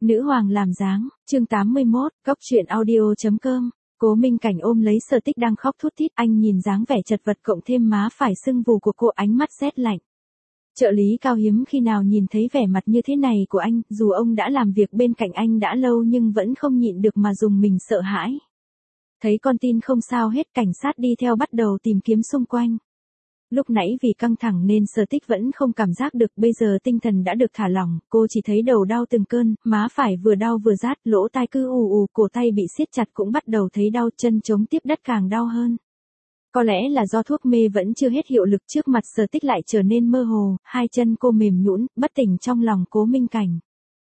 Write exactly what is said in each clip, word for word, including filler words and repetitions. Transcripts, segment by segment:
Nữ hoàng làm dáng, chương tám mươi mốt, cốc truyện audio.com. Cố Minh Cảnh ôm lấy Sở Tích đang khóc thút thít, anh nhìn dáng vẻ chật vật cộng thêm má phải sưng vù của cô, ánh mắt rét lạnh. Trợ lý Cao hiếm khi nào nhìn thấy vẻ mặt như thế này của anh, dù ông đã làm việc bên cạnh anh đã lâu nhưng vẫn không nhịn được mà dùng mình sợ hãi. Thấy con tin không sao hết, cảnh sát đi theo bắt đầu tìm kiếm xung quanh. Lúc nãy vì căng thẳng nên Sở Tích vẫn không cảm giác được, bây giờ tinh thần đã được thả lỏng, cô chỉ thấy đầu đau từng cơn, má phải vừa đau vừa rát, lỗ tai cứ ù ù, cổ tay bị siết chặt cũng bắt đầu thấy đau, chân chống tiếp đất càng đau hơn. Có lẽ là do thuốc mê vẫn chưa hết hiệu lực, trước mặt Sở Tích lại trở nên mơ hồ, hai chân cô mềm nhũn, bất tỉnh trong lòng Cố Minh Cảnh.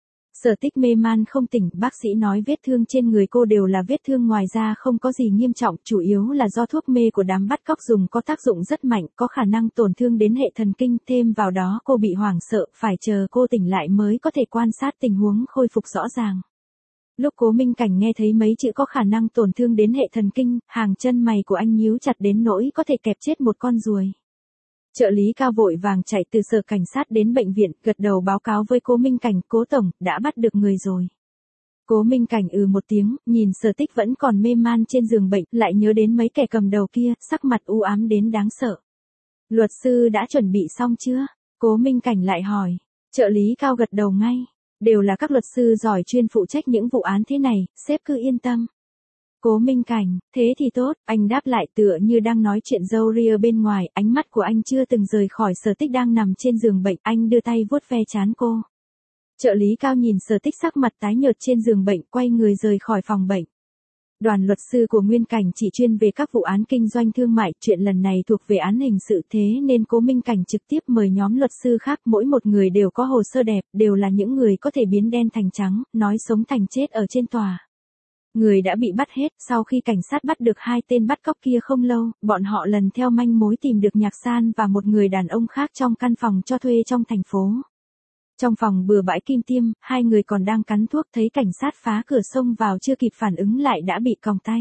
Sở Tích mê man không tỉnh, bác sĩ nói vết thương trên người cô đều là vết thương ngoài da không có gì nghiêm trọng, chủ yếu là do thuốc mê của đám bắt cóc dùng có tác dụng rất mạnh, có khả năng tổn thương đến hệ thần kinh, thêm vào đó cô bị hoảng sợ, phải chờ cô tỉnh lại mới có thể quan sát tình huống khôi phục rõ ràng. Lúc Cố Minh Cảnh nghe thấy mấy chữ có khả năng tổn thương đến hệ thần kinh, hàng chân mày của anh nhíu chặt đến nỗi có thể kẹp chết một con ruồi. Trợ lý Cao vội vàng chạy từ sở cảnh sát đến bệnh viện, gật đầu báo cáo với Cố Minh Cảnh, Cố tổng, đã bắt được người rồi. Cố Minh Cảnh ừ một tiếng, nhìn Sở Tích vẫn còn mê man trên giường bệnh, lại nhớ đến mấy kẻ cầm đầu kia, sắc mặt u ám đến đáng sợ. Luật sư đã chuẩn bị xong chưa? Cố Minh Cảnh lại hỏi. Trợ lý Cao gật đầu ngay. Đều là các luật sư giỏi chuyên phụ trách những vụ án thế này, sếp cứ yên tâm. Cố Minh Cảnh, thế thì tốt, anh đáp lại tựa như đang nói chuyện râu ria bên ngoài, ánh mắt của anh chưa từng rời khỏi Sở Tích đang nằm trên giường bệnh, anh đưa tay vuốt ve trán cô. Trợ lý Cao nhìn Sở Tích sắc mặt tái nhợt trên giường bệnh, quay người rời khỏi phòng bệnh. Đoàn luật sư của Nguyên Cảnh chỉ chuyên về các vụ án kinh doanh thương mại, chuyện lần này thuộc về án hình sự, thế nên Cố Minh Cảnh trực tiếp mời nhóm luật sư khác, mỗi một người đều có hồ sơ đẹp, đều là những người có thể biến đen thành trắng, nói sống thành chết ở trên tòa. Người đã bị bắt hết, sau khi cảnh sát bắt được hai tên bắt cóc kia không lâu, bọn họ lần theo manh mối tìm được Nhạc San và một người đàn ông khác trong căn phòng cho thuê trong thành phố. Trong phòng bừa bãi kim tiêm, hai người còn đang cắn thuốc, thấy cảnh sát phá cửa xông vào chưa kịp phản ứng lại đã bị còng tay.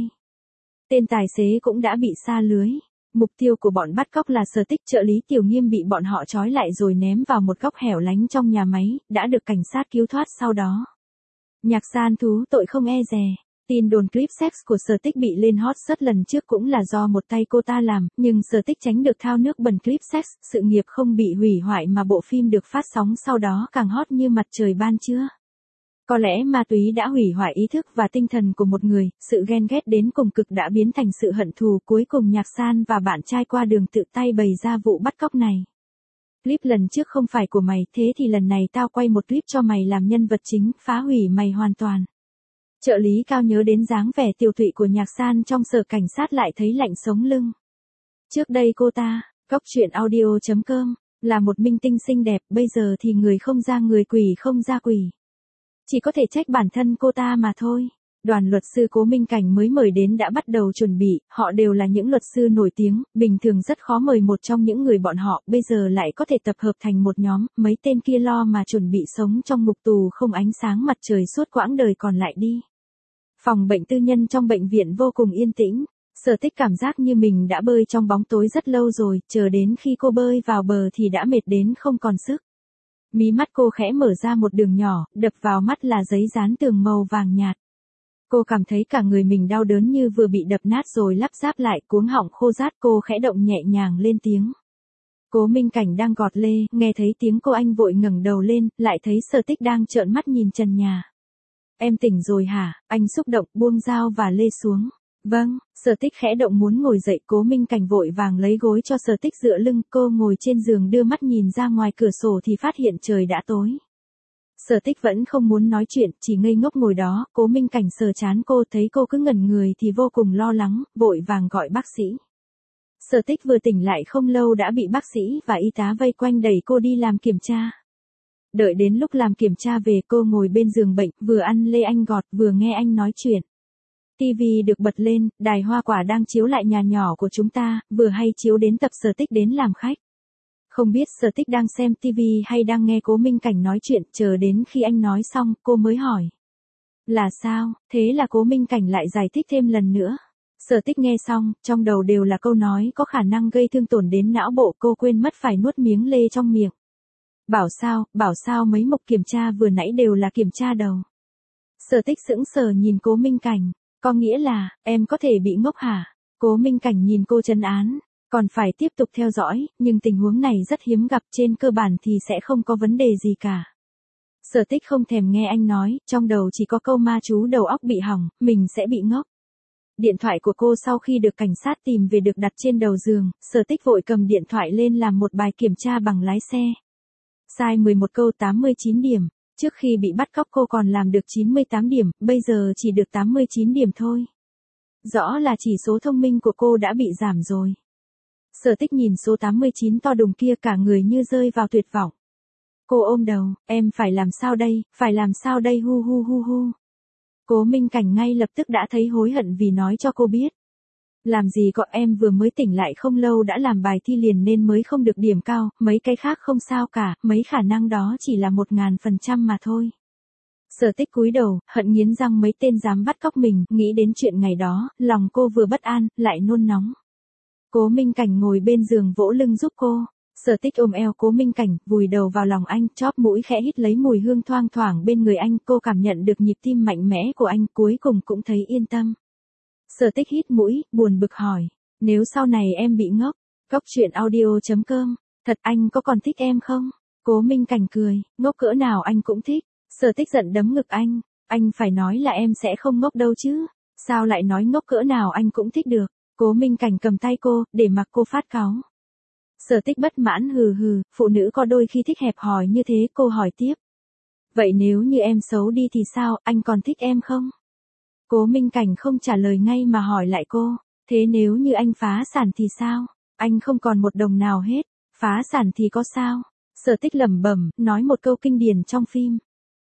Tên tài xế cũng đã bị sa lưới. Mục tiêu của bọn bắt cóc là Sở Tích, trợ lý Tiểu Nghiêm bị bọn họ trói lại rồi ném vào một góc hẻo lánh trong nhà máy, đã được cảnh sát cứu thoát sau đó. Nhạc San thú tội không e dè. Tin đồn clip sex của Sở Tích bị lên hot search lần trước cũng là do một tay cô ta làm, nhưng Sở Tích tránh được thao nước bẩn clip sex, sự nghiệp không bị hủy hoại mà bộ phim được phát sóng sau đó càng hot như mặt trời ban trưa. Có lẽ ma túy đã hủy hoại ý thức và tinh thần của một người, sự ghen ghét đến cùng cực đã biến thành sự hận thù, cuối cùng Nhạc San và bạn trai qua đường tự tay bày ra vụ bắt cóc này. Clip lần trước không phải của mày, thế thì lần này tao quay một clip cho mày làm nhân vật chính, phá hủy mày hoàn toàn. Trợ lý Cao nhớ đến dáng vẻ tiều tụy của Nhạc San trong sở cảnh sát lại thấy lạnh sống lưng. Trước đây cô ta, cốc truyện audio.com, là một minh tinh xinh đẹp, bây giờ thì người không ra người quỷ không ra quỷ. Chỉ có thể trách bản thân cô ta mà thôi. Đoàn luật sư Cố Minh Cảnh mới mời đến đã bắt đầu chuẩn bị, họ đều là những luật sư nổi tiếng, bình thường rất khó mời một trong những người bọn họ, bây giờ lại có thể tập hợp thành một nhóm, mấy tên kia lo mà chuẩn bị sống trong ngục tù không ánh sáng mặt trời suốt quãng đời còn lại đi. Phòng bệnh tư nhân trong bệnh viện vô cùng yên tĩnh, Sở Tích cảm giác như mình đã bơi trong bóng tối rất lâu rồi, chờ đến khi cô bơi vào bờ thì đã mệt đến không còn sức. Mí mắt cô khẽ mở ra một đường nhỏ, đập vào mắt là giấy dán tường màu vàng nhạt. Cô cảm thấy cả người mình đau đớn như vừa bị đập nát rồi lắp ráp lại, cuống họng khô rát, cô khẽ động nhẹ nhàng lên tiếng. Cố Minh Cảnh đang gọt lê, nghe thấy tiếng cô anh vội ngẩng đầu lên, lại thấy Sở Tích đang trợn mắt nhìn trần nhà. Em tỉnh rồi hả? Anh xúc động buông dao và lê xuống. Vâng, Sở Tích khẽ động muốn ngồi dậy, Cố Minh Cảnh vội vàng lấy gối cho Sở Tích dựa lưng, cô ngồi trên giường đưa mắt nhìn ra ngoài cửa sổ thì phát hiện trời đã tối. Sở Tích vẫn không muốn nói chuyện, chỉ ngây ngốc ngồi đó, Cố Minh Cảnh sờ trán cô, thấy cô cứ ngẩn người thì vô cùng lo lắng, vội vàng gọi bác sĩ. Sở Tích vừa tỉnh lại không lâu đã bị bác sĩ và y tá vây quanh đẩy cô đi làm kiểm tra. Đợi đến lúc làm kiểm tra về, cô ngồi bên giường bệnh, vừa ăn lê anh gọt, vừa nghe anh nói chuyện. ti vi được bật lên, đài hoa quả đang chiếu lại nhà nhỏ của chúng ta, vừa hay chiếu đến tập Sở Tích đến làm khách. Không biết Sở Tích đang xem ti vi hay đang nghe Cố Minh Cảnh nói chuyện, chờ đến khi anh nói xong, cô mới hỏi. Là sao? Thế là Cố Minh Cảnh lại giải thích thêm lần nữa. Sở Tích nghe xong, trong đầu đều là câu nói có khả năng gây thương tổn đến não bộ, cô quên mất phải nuốt miếng lê trong miệng. Bảo sao, bảo sao mấy mục kiểm tra vừa nãy đều là kiểm tra đầu. Sở Tích sững sờ nhìn Cố Minh Cảnh, có nghĩa là, em có thể bị ngốc hả? Cố Minh Cảnh nhìn cô trấn án, còn phải tiếp tục theo dõi, nhưng tình huống này rất hiếm gặp, trên cơ bản thì sẽ không có vấn đề gì cả. Sở Tích không thèm nghe anh nói, trong đầu chỉ có câu ma chú đầu óc bị hỏng, mình sẽ bị ngốc. Điện thoại của cô sau khi được cảnh sát tìm về được đặt trên đầu giường, Sở Tích vội cầm điện thoại lên làm một bài kiểm tra bằng lái xe. Sai mười một câu tám mươi chín điểm, trước khi bị bắt cóc cô còn làm được chín mươi tám điểm, bây giờ chỉ được tám mươi chín điểm thôi. Rõ là chỉ số thông minh của cô đã bị giảm rồi. Sở Tích nhìn số tám mươi chín to đùng kia cả người như rơi vào tuyệt vọng. Cô ôm đầu, em phải làm sao đây, phải làm sao đây hu hu hu hu. Cố Minh Cảnh ngay lập tức đã thấy hối hận vì nói cho cô biết. Làm gì có, em vừa mới tỉnh lại không lâu đã làm bài thi liền nên mới không được điểm cao, mấy cái khác không sao cả, mấy khả năng đó chỉ là một ngàn phần trăm mà thôi. Sở Tích cúi đầu, hận nghiến răng mấy tên dám bắt cóc mình, nghĩ đến chuyện ngày đó, lòng cô vừa bất an, lại nôn nóng. Cố Minh Cảnh ngồi bên giường vỗ lưng giúp cô. Sở Tích ôm eo Cố Minh Cảnh, vùi đầu vào lòng anh, chóp mũi khẽ hít lấy mùi hương thoang thoảng bên người anh, cô cảm nhận được nhịp tim mạnh mẽ của anh, cuối cùng cũng thấy yên tâm. Sở Tích hít mũi, buồn bực hỏi, nếu sau này em bị ngốc, Cốc truyện audio chấm com, thật anh có còn thích em không? Cố Minh Cảnh cười, ngốc cỡ nào anh cũng thích. Sở Tích giận đấm ngực anh, anh phải nói là em sẽ không ngốc đâu chứ, sao lại nói ngốc cỡ nào anh cũng thích được. Cố Minh Cảnh cầm tay cô, để mặc cô phát cáu. Sở Tích bất mãn hừ hừ, phụ nữ có đôi khi thích hẹp hòi như thế, cô hỏi tiếp. Vậy nếu như em xấu đi thì sao, anh còn thích em không? Cố Minh Cảnh không trả lời ngay mà hỏi lại cô, thế nếu như anh phá sản thì sao? Anh không còn một đồng nào hết, phá sản thì có sao? Sở Tích lẩm bẩm, nói một câu kinh điển trong phim.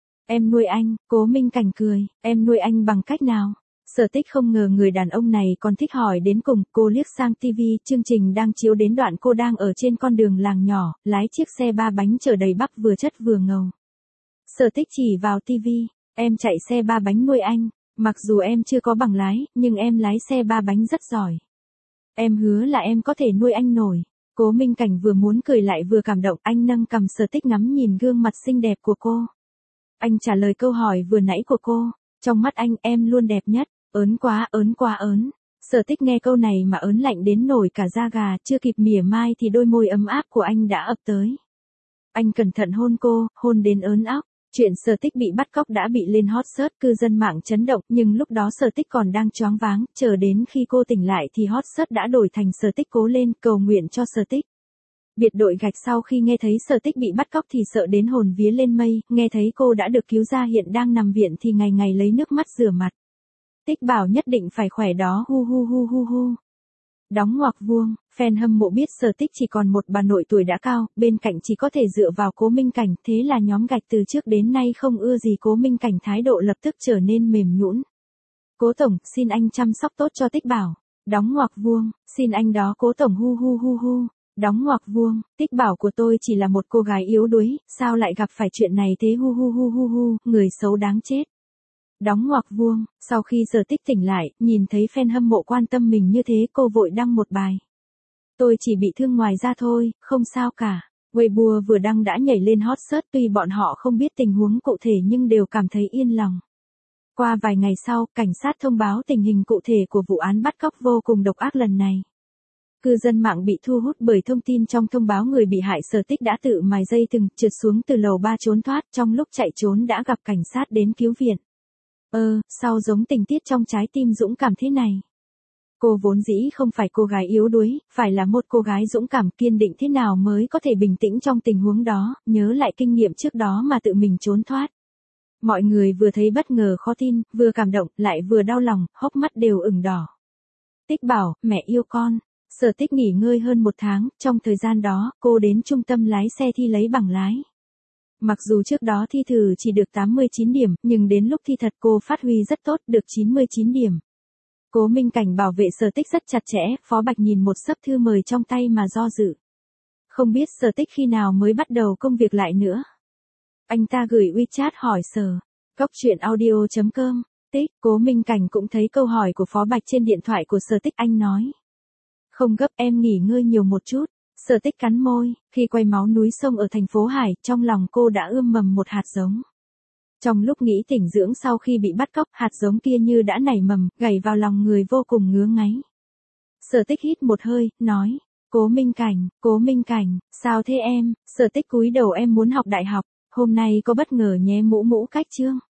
Em nuôi anh, Cố Minh Cảnh cười, em nuôi anh bằng cách nào? Sở Tích không ngờ người đàn ông này còn thích hỏi đến cùng, cô liếc sang tivi, chương trình đang chiếu đến đoạn cô đang ở trên con đường làng nhỏ, lái chiếc xe ba bánh chở đầy bắp vừa chất vừa ngầu. Sở Tích chỉ vào tivi, em chạy xe ba bánh nuôi anh, mặc dù em chưa có bằng lái, nhưng em lái xe ba bánh rất giỏi. Em hứa là em có thể nuôi anh nổi. Cố Minh Cảnh vừa muốn cười lại vừa cảm động, anh nâng cằm Sở Tích ngắm nhìn gương mặt xinh đẹp của cô. Anh trả lời câu hỏi vừa nãy của cô, trong mắt anh em luôn đẹp nhất. Ớn quá, ớn quá ớn. Sở Tích nghe câu này mà ớn lạnh đến nổi cả da gà, chưa kịp mỉa mai thì đôi môi ấm áp của anh đã ập tới. Anh cẩn thận hôn cô, hôn đến ớn óc. Chuyện Sở Tích bị bắt cóc đã bị lên hot search, cư dân mạng chấn động, nhưng lúc đó Sở Tích còn đang choáng váng, chờ đến khi cô tỉnh lại thì hot search đã đổi thành Sở Tích cố lên, cầu nguyện cho Sở Tích. Biệt đội gạch sau khi nghe thấy Sở Tích bị bắt cóc thì sợ đến hồn vía lên mây, nghe thấy cô đã được cứu ra hiện đang nằm viện thì ngày ngày lấy nước mắt rửa mặt. Tích bảo nhất định phải khỏe đó hu hu hu hu hu. Đóng ngoặc vuông, fan hâm mộ biết Sở Tích chỉ còn một bà nội tuổi đã cao, bên cạnh chỉ có thể dựa vào Cố Minh Cảnh, thế là nhóm gạch từ trước đến nay không ưa gì Cố Minh Cảnh thái độ lập tức trở nên mềm nhũn. Cố Tổng, xin anh chăm sóc tốt cho Tích bảo. Đóng ngoặc vuông, xin anh đó Cố Tổng hu hu hu hu. Đóng ngoặc vuông, Tích bảo của tôi chỉ là một cô gái yếu đuối, sao lại gặp phải chuyện này thế hu hu hu hu hu, người xấu đáng chết. Đóng ngoặc vuông, sau khi Sở Tích tỉnh lại, nhìn thấy fan hâm mộ quan tâm mình như thế cô vội đăng một bài. Tôi chỉ bị thương ngoài da thôi, không sao cả. Weibo vừa đăng đã nhảy lên hot search, tuy bọn họ không biết tình huống cụ thể nhưng đều cảm thấy yên lòng. Qua vài ngày sau, cảnh sát thông báo tình hình cụ thể của vụ án bắt cóc vô cùng độc ác lần này. Cư dân mạng bị thu hút bởi thông tin trong thông báo người bị hại Sở Tích đã tự mài dây thừng trượt xuống từ lầu ba trốn thoát, trong lúc chạy trốn đã gặp cảnh sát đến cứu viện. Ơ, sao giống tình tiết trong Trái tim dũng cảm thế này? Cô vốn dĩ không phải cô gái yếu đuối, phải là một cô gái dũng cảm kiên định thế nào mới có thể bình tĩnh trong tình huống đó, nhớ lại kinh nghiệm trước đó mà tự mình trốn thoát. Mọi người vừa thấy bất ngờ khó tin, vừa cảm động, lại vừa đau lòng, hốc mắt đều ửng đỏ. Tích bảo, mẹ yêu con. Sở Tích nghỉ ngơi hơn một tháng, trong thời gian đó, cô đến trung tâm lái xe thi lấy bằng lái. Mặc dù trước đó thi thử chỉ được tám mươi chín điểm, nhưng đến lúc thi thật cô phát huy rất tốt, được chín mươi chín điểm. Cố Minh Cảnh bảo vệ Sở Tích rất chặt chẽ, Phó Bạch nhìn một sấp thư mời trong tay mà do dự. Không biết Sở Tích khi nào mới bắt đầu công việc lại nữa. Anh ta gửi WeChat hỏi Sở. Cốc truyện audio chấm com. Tích, Cố Minh Cảnh cũng thấy câu hỏi của Phó Bạch trên điện thoại của Sở Tích, anh nói. Không gấp, em nghỉ ngơi nhiều một chút. Sở Tích cắn môi, khi quay máu núi sông ở thành phố Hải, trong lòng cô đã ươm mầm một hạt giống. Trong lúc nghĩ tỉnh dưỡng sau khi bị bắt cóc, hạt giống kia như đã nảy mầm, gảy vào lòng người vô cùng ngứa ngáy. Sở Tích hít một hơi, nói, Cố Minh Cảnh, Cố Minh Cảnh, sao thế em? Sở Tích cúi đầu, em muốn học đại học, hôm nay có bất ngờ nhé mũ mũ cách chương.